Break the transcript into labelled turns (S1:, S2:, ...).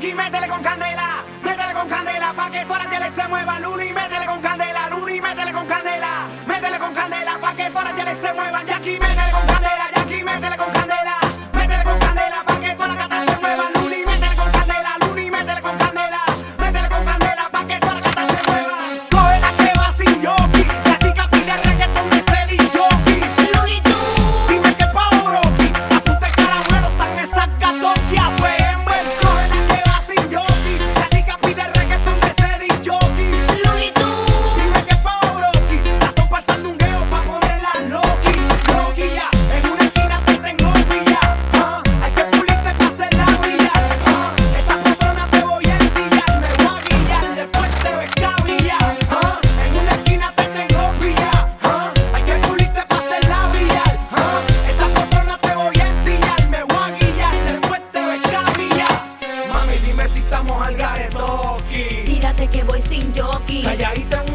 S1: Jackie, métele con candela, pa' que todas las teles se muevan. Luli, métele con candela, Luli, métele con candela, pa' que todas las teles se muevan. Jackie, métele con candela, Jackie, métele con candela, pa' que todas las gatas se muevan. Luli, métele con candela, Luli, métele con candela, pa' que todas las gatas se muevan. Coge la que va sin jockey, la tica pide reggaetón de Celi Jockey.
S2: Looney Tunes,
S1: Dime que Pavarotti, la puta caramelo están esas gatos que afemen. Coge la que va sin jockey, la tica pide reggaetón de Celi Jockey.
S2: Looney Tunes,
S1: Dime que Pavarotti, sazón pa'l sandungueo pa' ponerla loqui, loqui ya. En una esquina te tengo pilla, hay que pulirte pa' hacerla brillar, esta patrona te voy a ensillar, me voy a guillar, después te ves cabillar, en una esquina te tengo pilla, hay que pulirte pa' hacerla brillar, esta patrona te voy a ensillar, me voy a guillar, después te ves cabillar. Mami, dime si estamos al garetoki,
S2: tírate que voy sin jockey.
S1: calladita en